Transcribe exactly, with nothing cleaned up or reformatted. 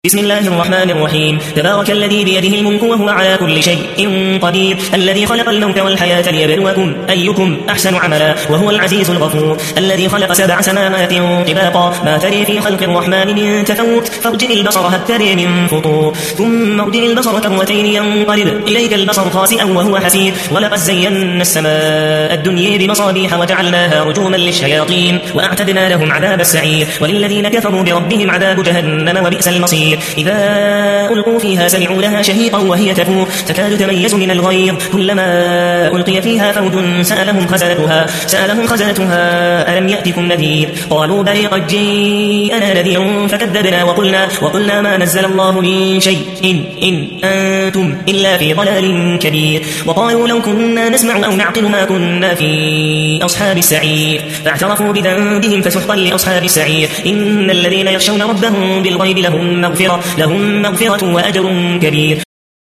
بسم الله الرحمن الرحيم. تبارك الذي بيده الملك وهو على كل شيء قدير، الذي خلق الموت والحياة ليبلوكم أيكم أحسن عملا وهو العزيز الغفور، الذي خلق سبع سماوات طباقا ما تري في خلق الرحمن من تفوت، فارجع البصر هل تري من فطور، ثم ارجع البصر كرتين ينقلب إليك البصر خاسئا وهو حسير، ولقد زينا السماء الدنيا بمصابيح وجعلناها رجوما للشياطين وأعتدنا لهم عذاب السعير، وللذين كفروا بربهم عذاب جهنم وبئس المصير. إذا ألقوا فيها سمعوا لها شهيقا وهي تفور تكاد تميز من الغيظ، كلما ألقي فيها فوج سألهم خزنتها سألهم خزنتها ألم يأتكم نذير، قالوا بلى قد جاءنا نذير فكذبنا وقلنا وقلنا ما نزل الله من شيء إن, إن أنتم إلا في ضلال كبير، وقالوا لو كنا نسمع أو نعقل ما كنا في أصحاب السعير، فاعترفوا بذنبهم فسحقا لأصحاب السعير. إن الذين يخشون ربهم بالغيب لهم مغفرة لهم مغفرة وأجر كبير.